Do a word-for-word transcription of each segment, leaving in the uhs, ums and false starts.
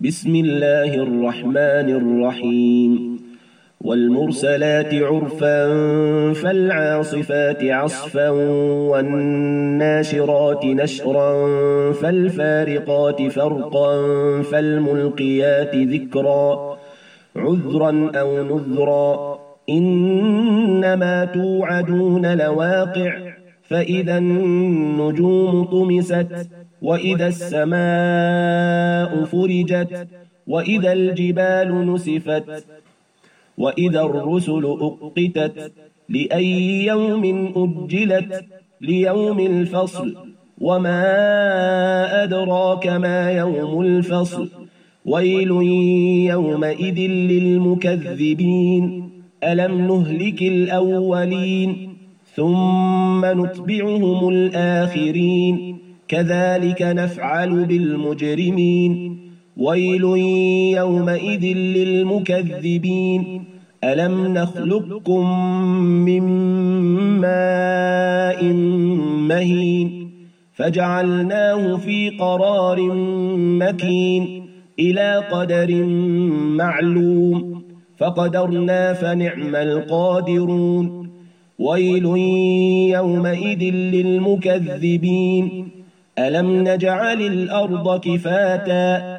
بسم الله الرحمن الرحيم والمرسلات عرفا فالعاصفات عصفا والناشرات نشرا فالفارقات فرقا فالملقيات ذكرا عذرا أو نذرا إنما توعدون لواقع فإذا النجوم طمست وإذا السماء فرجت وإذا الجبال نسفت وإذا الرسل أقتت لأي يوم أجلت ليوم الفصل وما أدراك ما يوم الفصل ويل يومئذ للمكذبين ألم نهلك الأولين ثم نتبعهم الآخرين كذلك نفعل بالمجرمين ويل يومئذ للمكذبين ألم نخلقكم من ماء مهين فجعلناه في قرار مكين إلى قدر معلوم فقدرنا فنعم القادرون ويل يومئذ للمكذبين ألم نجعل الأرض كفاتا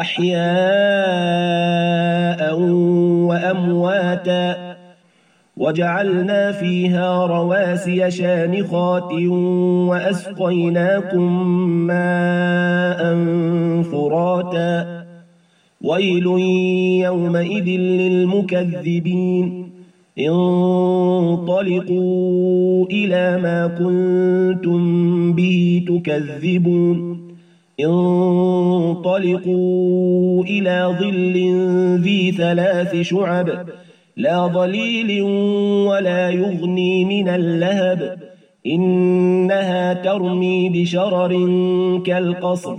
أحياء وأمواتا وجعلنا فيها رواسي شامخات وأسقيناكم ماء فراتا ويل يومئذ للمكذبين انطلقوا إلى ما كنتم به تكذبون انطلقوا إلى ظل ذي ثلاث شعب لا ظليل ولا يغني من اللهب إنها ترمي بشرر كالقصر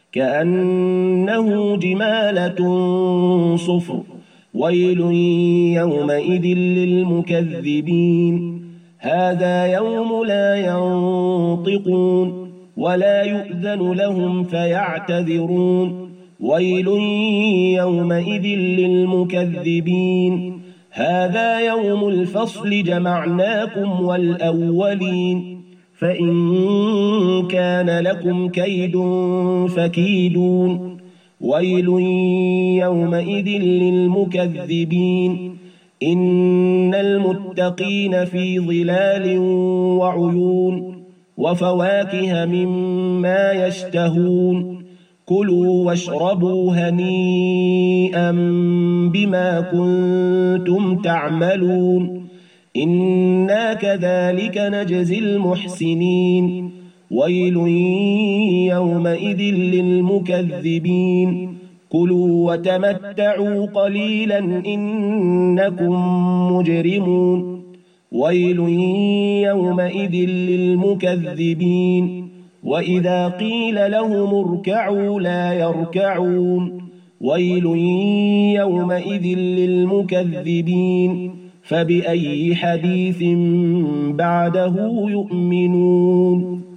كأنه جمالة صفر ويل يومئذ للمكذبين هذا يوم لا ينطقون ولا يؤذن لهم فيعتذرون ويل يومئذ للمكذبين هذا يوم الفصل جمعناكم والأولين فإن كان لكم كيد فكيدون ويل يومئذ للمكذبين إن المتقين في ظلال وعيون وفواكه مما يشتهون كلوا واشربوا هنيئا بما كنتم تعملون إنا كذلك نجزي المحسنين ويل يومئذ للمكذبين كلوا وتمتعوا قليلا إنكم مجرمون ويل يومئذ للمكذبين وإذا قيل لهم اركعوا لا يركعون ويل يومئذ للمكذبين فبأي حديث بعده يؤمنون.